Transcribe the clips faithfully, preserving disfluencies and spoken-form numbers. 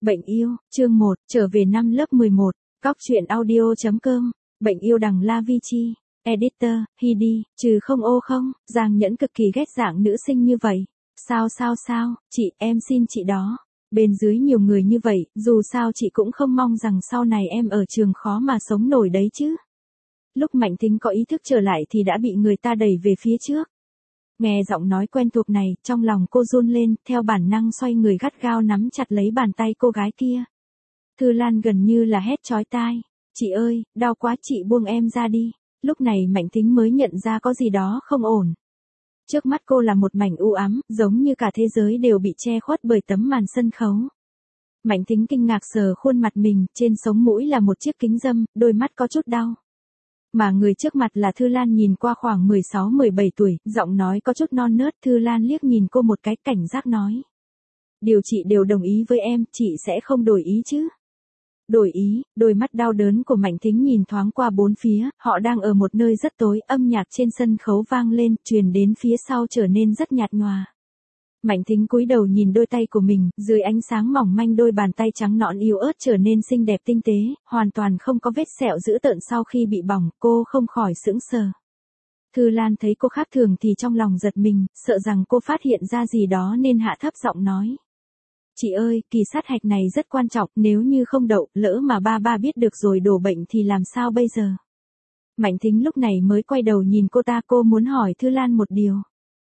Bệnh yêu, chương một, trở về năm lớp mười một, cóc truyện audio.com, bệnh yêu đằng La Vi Chi, editor, Hidi, trừ không ô không, Giang Nhẫn cực kỳ ghét dạng nữ sinh như vậy. Sao sao sao, chị, em xin chị đó. Bên dưới nhiều người như vậy, dù sao chị cũng không mong rằng sau này em ở trường khó mà sống nổi đấy chứ. Lúc Mạnh Thính có ý thức trở lại thì đã bị người ta đẩy về phía trước. Nghe giọng nói quen thuộc này, trong lòng cô run lên, theo bản năng xoay người gắt gao nắm chặt lấy bàn tay cô gái kia. Thư Lan gần như là hét chói tai. Chị ơi, đau quá, chị buông em ra đi. Lúc này Mạnh Thính mới nhận ra có gì đó không ổn. Trước mắt cô là một mảnh u ám, giống như cả thế giới đều bị che khuất bởi tấm màn sân khấu. Mạnh Thính kinh ngạc sờ khuôn mặt mình, trên sống mũi là một chiếc kính râm, đôi mắt có chút đau. Mà người trước mặt là Thư Lan nhìn qua khoảng mười sáu mười bảy tuổi, giọng nói có chút non nớt. Thư Lan liếc nhìn cô một cái, cảnh giác nói. Điều chị đều đồng ý với em, chị sẽ không đổi ý chứ. Đổi ý, đôi mắt đau đớn của Mạnh Thính nhìn thoáng qua bốn phía, họ đang ở một nơi rất tối, âm nhạc trên sân khấu vang lên, truyền đến phía sau trở nên rất nhạt nhòa. Mạnh Thính cúi đầu nhìn đôi tay của mình, dưới ánh sáng mỏng manh đôi bàn tay trắng nõn yếu ớt trở nên xinh đẹp tinh tế, hoàn toàn không có vết sẹo dữ tợn sau khi bị bỏng, cô không khỏi sững sờ. Thư Lan thấy cô khác thường thì trong lòng giật mình, sợ rằng cô phát hiện ra gì đó nên hạ thấp giọng nói. Chị ơi, kỳ sát hạch này rất quan trọng, nếu như không đậu, lỡ mà ba ba biết được rồi đổ bệnh thì làm sao bây giờ? Mạnh Thính lúc này mới quay đầu nhìn cô ta, cô muốn hỏi Thư Lan một điều.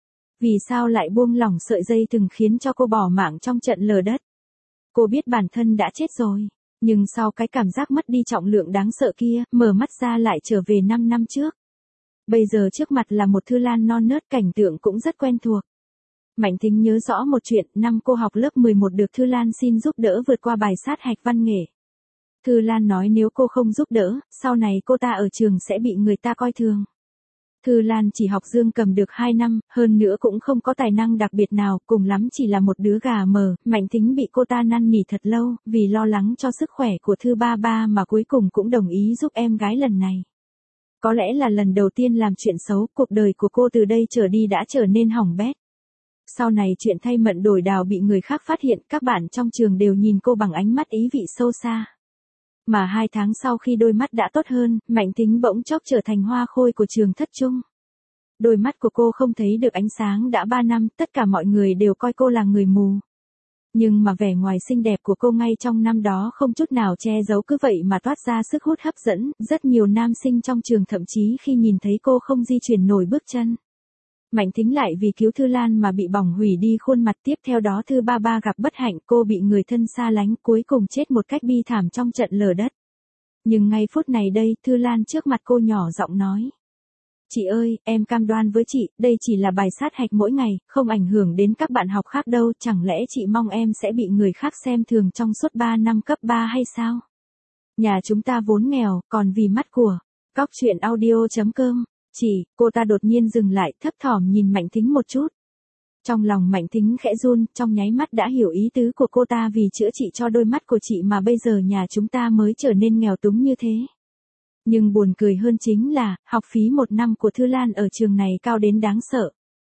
Vì sao lại buông lỏng sợi dây thừng khiến cho cô bỏ mạng trong trận lở đất? Cô biết bản thân đã chết rồi, nhưng sau cái cảm giác mất đi trọng lượng đáng sợ kia, mở mắt ra lại trở về năm năm trước. Bây giờ trước mặt là một Thư Lan non nớt, cảnh tượng cũng rất quen thuộc. Mạnh Thính nhớ rõ một chuyện, năm cô học lớp mười một được Thư Lan xin giúp đỡ vượt qua bài sát hạch văn nghệ. Thư Lan nói nếu cô không giúp đỡ, sau này cô ta ở trường sẽ bị người ta coi thường. Thư Lan chỉ học dương cầm được hai năm, hơn nữa cũng không có tài năng đặc biệt nào, cùng lắm chỉ là một đứa gà mờ. Mạnh Thính bị cô ta năn nỉ thật lâu, vì lo lắng cho sức khỏe của Thư ba ba mà cuối cùng cũng đồng ý giúp em gái lần này. Có lẽ là lần đầu tiên làm chuyện xấu, cuộc đời của cô từ đây trở đi đã trở nên hỏng bét. Sau này chuyện thay mận đổi đào bị người khác phát hiện, các bạn trong trường đều nhìn cô bằng ánh mắt ý vị sâu xa. Mà hai tháng sau khi đôi mắt đã tốt hơn, Mạnh Thính bỗng chốc trở thành hoa khôi của trường thất trung. Đôi mắt của cô không thấy được ánh sáng đã ba năm, tất cả mọi người đều coi cô là người mù. Nhưng mà vẻ ngoài xinh đẹp của cô ngay trong năm đó không chút nào che giấu, cứ vậy mà toát ra sức hút hấp dẫn, rất nhiều nam sinh trong trường thậm chí khi nhìn thấy cô không di chuyển nổi bước chân. Mạnh Thính lại vì cứu Thư Lan mà bị bỏng hủy đi khuôn mặt, tiếp theo đó Thư ba ba gặp bất hạnh, cô bị người thân xa lánh, cuối cùng chết một cách bi thảm trong trận lở đất. Nhưng ngay phút này đây, Thư Lan trước mặt cô nhỏ giọng nói. Chị ơi, em cam đoan với chị, đây chỉ là bài sát hạch mỗi ngày, không ảnh hưởng đến các bạn học khác đâu, chẳng lẽ chị mong em sẽ bị người khác xem thường trong suốt ba năm cấp ba hay sao? Nhà chúng ta vốn nghèo, còn vì mắt của, cóc truyện audio.com. Chỉ, cô ta đột nhiên dừng lại, thấp thỏm nhìn Mạnh Thính một chút. Trong lòng Mạnh Thính khẽ run, trong nháy mắt đã hiểu ý tứ của cô ta, vì chữa trị cho đôi mắt của chị mà bây giờ nhà chúng ta mới trở nên nghèo túng như thế. Nhưng buồn cười hơn chính là, học phí một năm của Thư Lan ở trường này cao đến đáng sợ.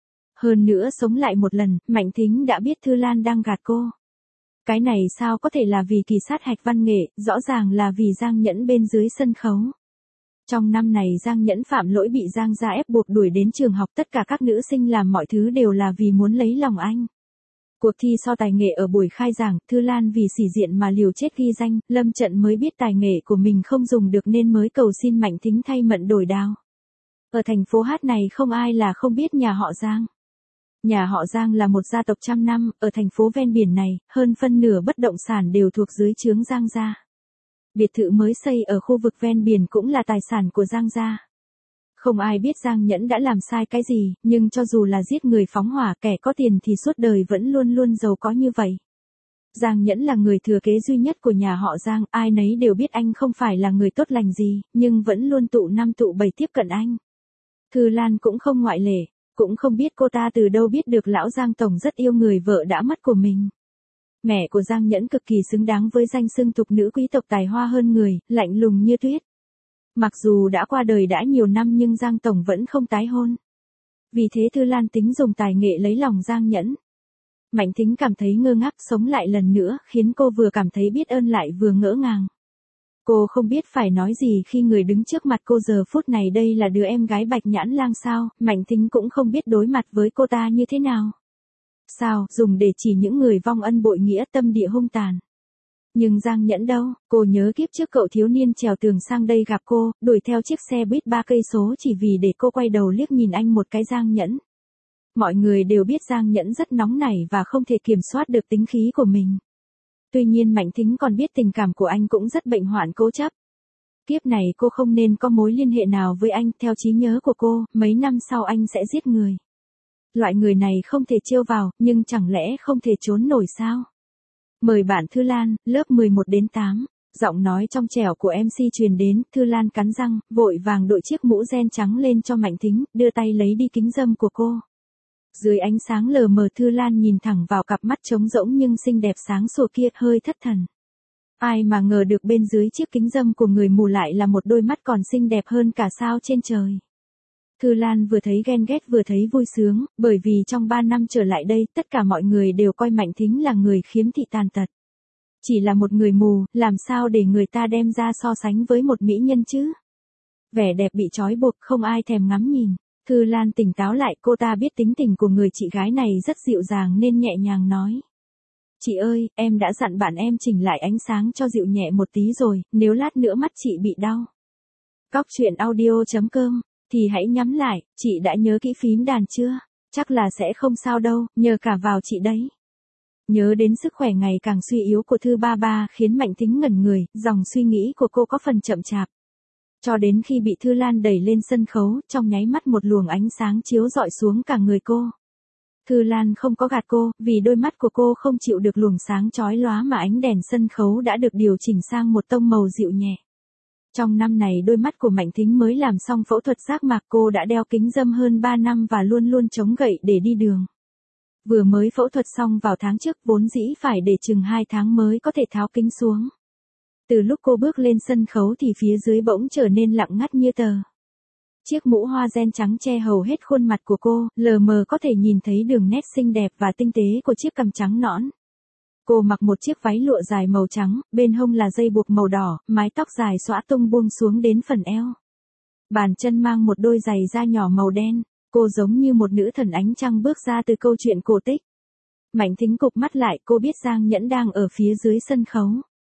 Hơn nữa sống lại một lần, Mạnh Thính đã biết Thư Lan đang gạt cô. Cái này sao có thể là vì kỳ sát hạch văn nghệ, rõ ràng là vì Giang Nhẫn bên dưới sân khấu. Trong năm này Giang Nhẫn phạm lỗi bị Giang gia ép buộc đuổi đến trường học, tất cả các nữ sinh làm mọi thứ đều là vì muốn lấy lòng anh. Cuộc thi so tài nghệ ở buổi khai giảng, Thư Lan vì sỉ diện mà liều chết ghi danh, lâm trận mới biết tài nghệ của mình không dùng được nên mới cầu xin Mạnh Thính thay mận đổi đao. Ở thành phố Hát này không ai là không biết nhà họ Giang. Nhà họ Giang là một gia tộc trăm năm, ở thành phố ven biển này, hơn phân nửa bất động sản đều thuộc dưới trướng Giang gia. Biệt thự mới xây ở khu vực ven biển cũng là tài sản của Giang gia. Không ai biết Giang Nhẫn đã làm sai cái gì, nhưng cho dù là giết người phóng hỏa, kẻ có tiền thì suốt đời vẫn luôn luôn giàu có như vậy. Giang Nhẫn là người thừa kế duy nhất của nhà họ Giang, ai nấy đều biết anh không phải là người tốt lành gì, nhưng vẫn luôn tụ năm tụ bảy tiếp cận anh. Thư Lan cũng không ngoại lệ, cũng không biết cô ta từ đâu biết được lão Giang Tổng rất yêu người vợ đã mất của mình. Mẹ của Giang Nhẫn cực kỳ xứng đáng với danh xưng thục nữ quý tộc tài hoa hơn người, lạnh lùng như tuyết. Mặc dù đã qua đời đã nhiều năm nhưng Giang Tổng vẫn không tái hôn. Vì thế Thư Lan tính dùng tài nghệ lấy lòng Giang Nhẫn. Mạnh Thính cảm thấy ngơ ngác, sống lại lần nữa, khiến cô vừa cảm thấy biết ơn lại vừa ngỡ ngàng. Cô không biết phải nói gì khi người đứng trước mặt cô giờ phút này đây là đứa em gái Bạch Nhãn Lang sao, Mạnh Thính cũng không biết đối mặt với cô ta như thế nào. Sao, dùng để chỉ những người vong ân bội nghĩa tâm địa hung tàn. Nhưng Giang Nhẫn đâu, cô nhớ kiếp trước cậu thiếu niên trèo tường sang đây gặp cô, đuổi theo chiếc xe buýt ba cây số chỉ vì để cô quay đầu liếc nhìn anh một cái. Giang Nhẫn. Mọi người đều biết Giang Nhẫn rất nóng nảy và không thể kiểm soát được tính khí của mình. Tuy nhiên Mạnh Thính còn biết tình cảm của anh cũng rất bệnh hoạn cố chấp. Kiếp này cô không nên có mối liên hệ nào với anh, theo trí nhớ của cô, mấy năm sau anh sẽ giết người. Loại người này không thể trêu vào, nhưng chẳng lẽ không thể trốn nổi sao? Mời bạn Thư Lan, lớp mười một đến tám. Giọng nói trong trẻo của em xê truyền đến, Thư Lan cắn răng, vội vàng đội chiếc mũ ren trắng lên cho Mạnh Thính, đưa tay lấy đi kính râm của cô. Dưới ánh sáng lờ mờ Thư Lan nhìn thẳng vào cặp mắt trống rỗng nhưng xinh đẹp sáng sủa kia, hơi thất thần. Ai mà ngờ được bên dưới chiếc kính râm của người mù lại là một đôi mắt còn xinh đẹp hơn cả sao trên trời. Thư Lan vừa thấy ghen ghét vừa thấy vui sướng, bởi vì trong ba năm trở lại đây tất cả mọi người đều coi Mạnh Thính là người khiếm thị tàn tật. Chỉ là một người mù, làm sao để người ta đem ra so sánh với một mỹ nhân chứ? Vẻ đẹp bị trói buộc không ai thèm ngắm nhìn. Thư Lan tỉnh táo lại, cô ta biết tính tình của người chị gái này rất dịu dàng nên nhẹ nhàng nói. Chị ơi, em đã dặn bạn em chỉnh lại ánh sáng cho dịu nhẹ một tí rồi, nếu lát nữa mắt chị bị đau. Cóc truyện audio chấm com, thì hãy nhắm lại, chị đã nhớ kỹ phím đàn chưa? Chắc là sẽ không sao đâu, nhờ cả vào chị đấy. Nhớ đến sức khỏe ngày càng suy yếu của Thư Ba Ba khiến Mạnh Thính ngẩn người, dòng suy nghĩ của cô có phần chậm chạp. Cho đến khi bị Thư Lan đẩy lên sân khấu, trong nháy mắt một luồng ánh sáng chiếu rọi xuống cả người cô. Thư Lan không có gạt cô, vì đôi mắt của cô không chịu được luồng sáng chói lóa mà ánh đèn sân khấu đã được điều chỉnh sang một tông màu dịu nhẹ. Trong năm này đôi mắt của Mạnh Thính mới làm xong phẫu thuật giác mạc, cô đã đeo kính râm hơn ba năm và luôn luôn chống gậy để đi đường. Vừa mới phẫu thuật xong vào tháng trước, vốn dĩ phải để chừng hai tháng mới có thể tháo kính xuống. Từ lúc cô bước lên sân khấu thì phía dưới bỗng trở nên lặng ngắt như tờ. Chiếc mũ hoa ren trắng che hầu hết khuôn mặt của cô, lờ mờ có thể nhìn thấy đường nét xinh đẹp và tinh tế của chiếc cằm trắng nõn. Cô mặc một chiếc váy lụa dài màu trắng, bên hông là dây buộc màu đỏ, mái tóc dài xõa tung buông xuống đến phần eo. Bàn chân mang một đôi giày da nhỏ màu đen, cô giống như một nữ thần ánh trăng bước ra từ câu chuyện cổ tích. Mạnh Thính cụp mắt lại, cô biết Giang Nhẫn đang ở phía dưới sân khấu.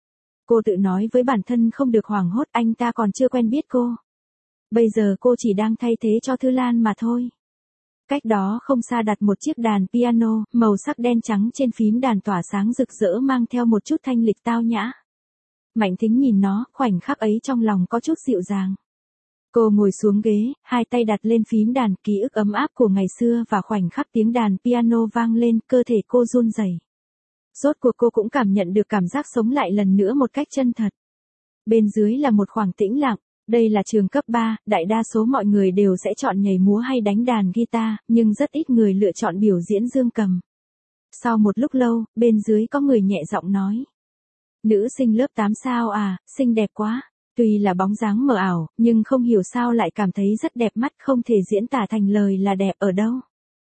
Cô tự nói với bản thân không được hoảng hốt, anh ta còn chưa quen biết cô. Bây giờ cô chỉ đang thay thế cho Thư Lan mà thôi. Cách đó không xa đặt một chiếc đàn piano, màu sắc đen trắng trên phím đàn tỏa sáng rực rỡ mang theo một chút thanh lịch tao nhã. Mạnh Thính nhìn nó, khoảnh khắc ấy trong lòng có chút dịu dàng. Cô ngồi xuống ghế, hai tay đặt lên phím đàn, ký ức ấm áp của ngày xưa và khoảnh khắc tiếng đàn piano vang lên, cơ thể cô run rẩy. Rốt cuộc cô cũng cảm nhận được cảm giác sống lại lần nữa một cách chân thật. Bên dưới là một khoảng tĩnh lặng. Đây là trường cấp ba, đại đa số mọi người đều sẽ chọn nhảy múa hay đánh đàn guitar, nhưng rất ít người lựa chọn biểu diễn dương cầm. Sau một lúc lâu, bên dưới có người nhẹ giọng nói. Nữ sinh lớp tám sao à, xinh đẹp quá. Tuy là bóng dáng mờ ảo, nhưng không hiểu sao lại cảm thấy rất đẹp mắt, không thể diễn tả thành lời là đẹp ở đâu.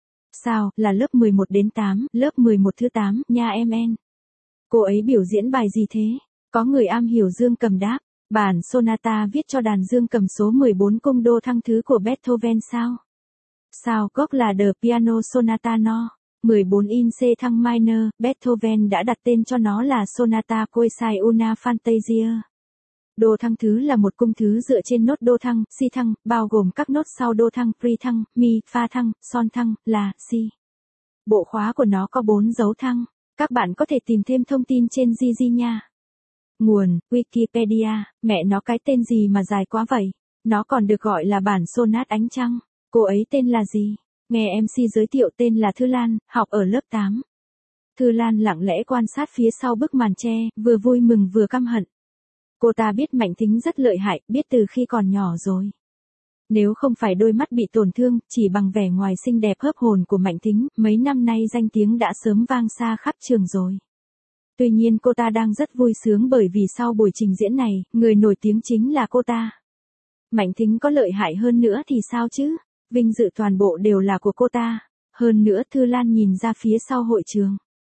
Sao, là lớp mười một đến tám, lớp mười một thứ tám, nha em en. Cô ấy biểu diễn bài gì thế? Có người am hiểu dương cầm đáp. Bản sonata viết cho đàn dương cầm số mười bốn cung đô thăng thứ của Beethoven sao? Sao, gốc là The Piano Sonata No. mười bốn in C thăng minor, Beethoven đã đặt tên cho nó là Sonata Coesai una Fantasia. Đô thăng thứ là một cung thứ dựa trên nốt đô thăng, si thăng, bao gồm các nốt sau đô thăng, pri thăng, mi, fa thăng, son thăng, là, si. Bộ khóa của nó có bốn dấu thăng. Các bạn có thể tìm thêm thông tin trên Gigi nha. Nguồn, Wikipedia, mẹ nó cái tên gì mà dài quá vậy? Nó còn được gọi là bản sonat ánh trăng. Cô ấy tên là gì? Nghe em xê giới thiệu tên là Thư Lan, học ở lớp tám. Thư Lan lặng lẽ quan sát phía sau bức màn tre, vừa vui mừng vừa căm hận. Cô ta biết Mạnh Thính rất lợi hại, biết từ khi còn nhỏ rồi. Nếu không phải đôi mắt bị tổn thương, chỉ bằng vẻ ngoài xinh đẹp hớp hồn của Mạnh Thính, mấy năm nay danh tiếng đã sớm vang xa khắp trường rồi. Tuy nhiên cô ta đang rất vui sướng bởi vì sau buổi trình diễn này, người nổi tiếng chính là cô ta. Mạnh Thính có lợi hại hơn nữa thì sao chứ? Vinh dự toàn bộ đều là của cô ta. Hơn nữa Thư Lan nhìn ra phía sau hội trường.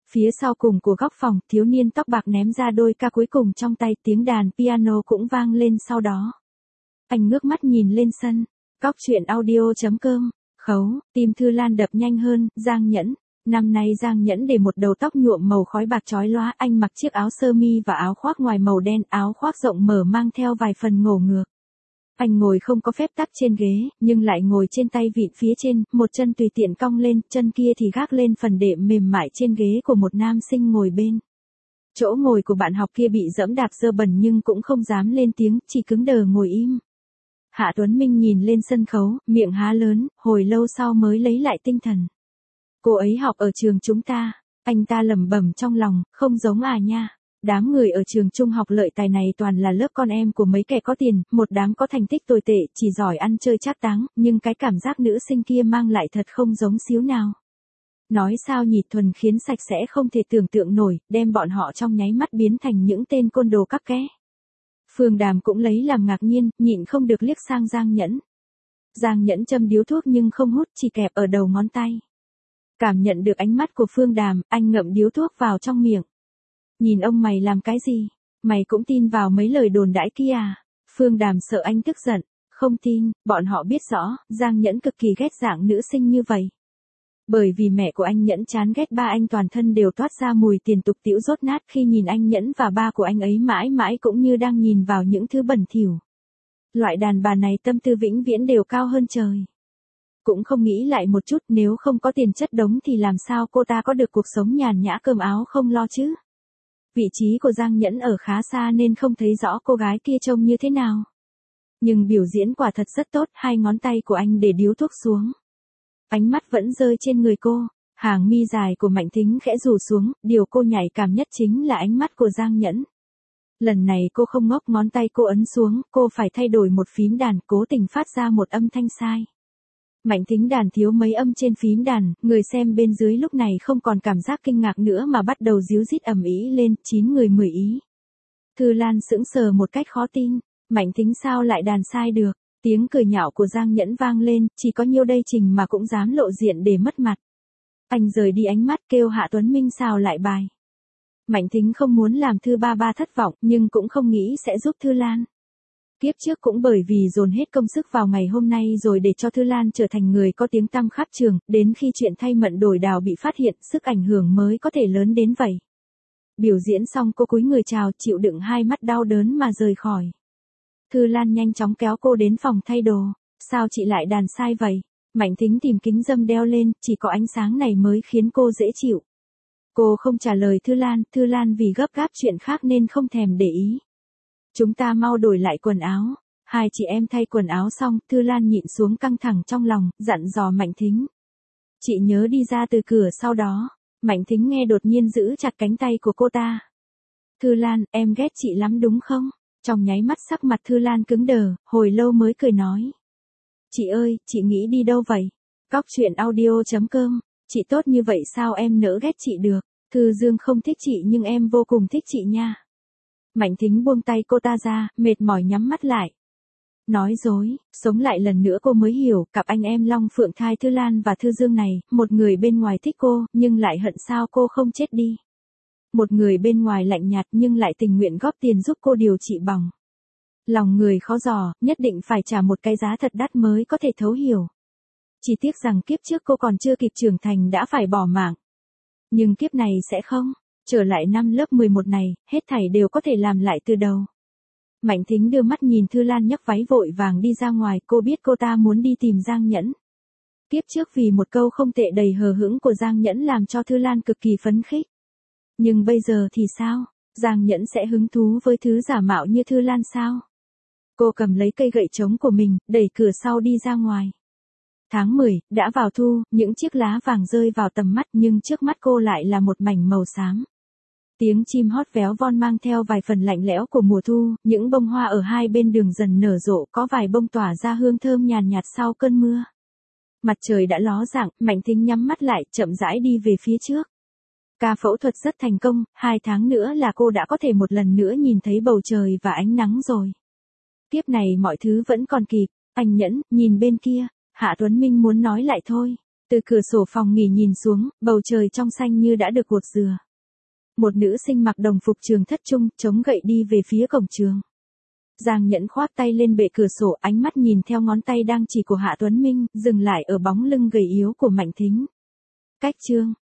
Phía sau cùng của góc phòng, thiếu niên tóc bạc ném ra đôi ca cuối cùng trong tay, tiếng đàn piano cũng vang lên sau đó. Anh ngước mắt nhìn lên sân. Cóc truyện audio chấm com. Khấu, tim Thư Lan đập nhanh hơn. Giang Nhẫn. Năm nay Giang Nhẫn để một đầu tóc nhuộm màu khói bạc chói lóa, anh mặc chiếc áo sơ mi và áo khoác ngoài màu đen, áo khoác rộng mở mang theo vài phần ngổ ngược. Anh ngồi không có phép tắc trên ghế, nhưng lại ngồi trên tay vịn phía trên, một chân tùy tiện cong lên, chân kia thì gác lên phần đệm mềm mại trên ghế của một nam sinh ngồi bên. Chỗ ngồi của bạn học kia bị dẫm đạp dơ bẩn nhưng cũng không dám lên tiếng, chỉ cứng đờ ngồi im. Hạ Tuấn Minh nhìn lên sân khấu, miệng há lớn, hồi lâu sau mới lấy lại tinh thần. Cô ấy học ở trường chúng ta, anh ta lẩm bẩm trong lòng, không giống à nha. Đám người ở trường trung học Lợi Tài này toàn là lớp con em của mấy kẻ có tiền, một đám có thành tích tồi tệ, chỉ giỏi ăn chơi trác táng, nhưng cái cảm giác nữ sinh kia mang lại thật không giống xíu nào. Nói sao nhỉ, thuần khiến sạch sẽ không thể tưởng tượng nổi, đem bọn họ trong nháy mắt biến thành những tên côn đồ các ké. Phương Đàm cũng lấy làm ngạc nhiên, nhịn không được liếc sang Giang Nhẫn. Giang Nhẫn châm điếu thuốc nhưng không hút, chỉ kẹp ở đầu ngón tay. Cảm nhận được ánh mắt của Phương Đàm, anh ngậm điếu thuốc vào trong miệng. Nhìn ông mày làm cái gì? Mày cũng tin vào mấy lời đồn đãi kia à? Phương Đàm sợ anh tức giận. Không tin, bọn họ biết rõ, Giang Nhẫn cực kỳ ghét dạng nữ sinh như vậy. Bởi vì mẹ của anh Nhẫn chán ghét ba anh, toàn thân đều toát ra mùi tiền tục tĩu rốt nát khi nhìn anh Nhẫn và ba của anh ấy mãi mãi cũng như đang nhìn vào những thứ bẩn thỉu. Loại đàn bà này tâm tư vĩnh viễn đều cao hơn trời. Cũng không nghĩ lại một chút, nếu không có tiền chất đống thì làm sao cô ta có được cuộc sống nhàn nhã cơm áo không lo chứ? Vị trí của Giang Nhẫn ở khá xa nên không thấy rõ cô gái kia trông như thế nào. Nhưng biểu diễn quả thật rất tốt, hai ngón tay của anh để điếu thuốc xuống. Ánh mắt vẫn rơi trên người cô, hàng mi dài của Mạnh Thính khẽ rủ xuống, điều cô nhạy cảm nhất chính là ánh mắt của Giang Nhẫn. Lần này cô không ngốc, ngón tay cô ấn xuống, cô phải thay đổi một phím đàn, cố tình phát ra một âm thanh sai. Mạnh Thính đàn thiếu mấy âm trên phím đàn, người xem bên dưới lúc này không còn cảm giác kinh ngạc nữa mà bắt đầu díu dít ầm ĩ lên, chín người mười ý. Thư Lan sững sờ một cách khó tin, Mạnh Thính sao lại đàn sai được? Tiếng cười nhạo của Giang Nhẫn vang lên, chỉ có nhiêu đây trình mà cũng dám lộ diện để mất mặt. Anh rời đi ánh mắt kêu Hạ Tuấn Minh xào lại bài. Mạnh Thính không muốn làm Thư ba ba thất vọng, nhưng cũng không nghĩ sẽ giúp Thư Lan. Kiếp trước cũng bởi vì dồn hết công sức vào ngày hôm nay rồi để cho Thư Lan trở thành người có tiếng tăm khắp trường, đến khi chuyện thay mận đổi đào bị phát hiện, sức ảnh hưởng mới có thể lớn đến vậy. Biểu diễn xong cô cúi người chào, chịu đựng hai mắt đau đớn mà rời khỏi. Thư Lan nhanh chóng kéo cô đến phòng thay đồ. Sao chị lại đàn sai vậy? Mạnh Thính tìm kính râm đeo lên, chỉ có ánh sáng này mới khiến cô dễ chịu. Cô không trả lời Thư Lan, Thư Lan vì gấp gáp chuyện khác nên không thèm để ý. Chúng ta mau đổi lại quần áo. Hai chị em thay quần áo xong, Thư Lan nhịn xuống căng thẳng trong lòng, dặn dò Mạnh Thính. Chị nhớ đi ra từ cửa sau đó. Mạnh Thính nghe đột nhiên giữ chặt cánh tay của cô ta. Thư Lan, em ghét chị lắm đúng không? Trong nháy mắt sắc mặt Thư Lan cứng đờ, hồi lâu mới cười nói. Chị ơi, chị nghĩ đi đâu vậy? Cóc truyện audio chấm com. Chị tốt như vậy sao em nỡ ghét chị được? Thư Dương không thích chị nhưng em vô cùng thích chị nha. Mạnh Thính buông tay cô ta ra, mệt mỏi nhắm mắt lại. Nói dối, sống lại lần nữa cô mới hiểu, cặp anh em Long Phượng Thai Thư Lan và Thư Dương này, một người bên ngoài thích cô, nhưng lại hận sao cô không chết đi. Một người bên ngoài lạnh nhạt nhưng lại tình nguyện góp tiền giúp cô điều trị bỏng. Lòng người khó dò, nhất định phải trả một cái giá thật đắt mới có thể thấu hiểu. Chỉ tiếc rằng kiếp trước cô còn chưa kịp trưởng thành đã phải bỏ mạng. Nhưng kiếp này sẽ không, trở lại năm lớp mười một này, hết thảy đều có thể làm lại từ đầu. Mạnh Thính đưa mắt nhìn Thư Lan nhấc váy vội vàng đi ra ngoài, cô biết cô ta muốn đi tìm Giang Nhẫn. Kiếp trước vì một câu không tệ đầy hờ hững của Giang Nhẫn làm cho Thư Lan cực kỳ phấn khích. Nhưng bây giờ thì sao? Giang Nhẫn sẽ hứng thú với thứ giả mạo như Thư Lan sao? Cô cầm lấy cây gậy trống của mình, đẩy cửa sau đi ra ngoài. Tháng mười, đã vào thu, những chiếc lá vàng rơi vào tầm mắt nhưng trước mắt cô lại là một mảnh màu xám. Tiếng chim hót véo von mang theo vài phần lạnh lẽo của mùa thu, những bông hoa ở hai bên đường dần nở rộ, có vài bông tỏa ra hương thơm nhàn nhạt sau cơn mưa. Mặt trời đã ló dạng, Mạnh Thính nhắm mắt lại, chậm rãi đi về phía trước. Ca phẫu thuật rất thành công, hai tháng nữa là cô đã có thể một lần nữa nhìn thấy bầu trời và ánh nắng rồi. Tiếp này mọi thứ vẫn còn kịp, anh Nhẫn, nhìn bên kia, Hạ Tuấn Minh muốn nói lại thôi. Từ cửa sổ phòng nghỉ nhìn xuống, bầu trời trong xanh như đã được gột rửa. Một nữ sinh mặc đồng phục trường thất trung, chống gậy đi về phía cổng trường. Giang Nhẫn khoác tay lên bệ cửa sổ, ánh mắt nhìn theo ngón tay đang chỉ của Hạ Tuấn Minh, dừng lại ở bóng lưng gầy yếu của Mạnh Thính. Cách chương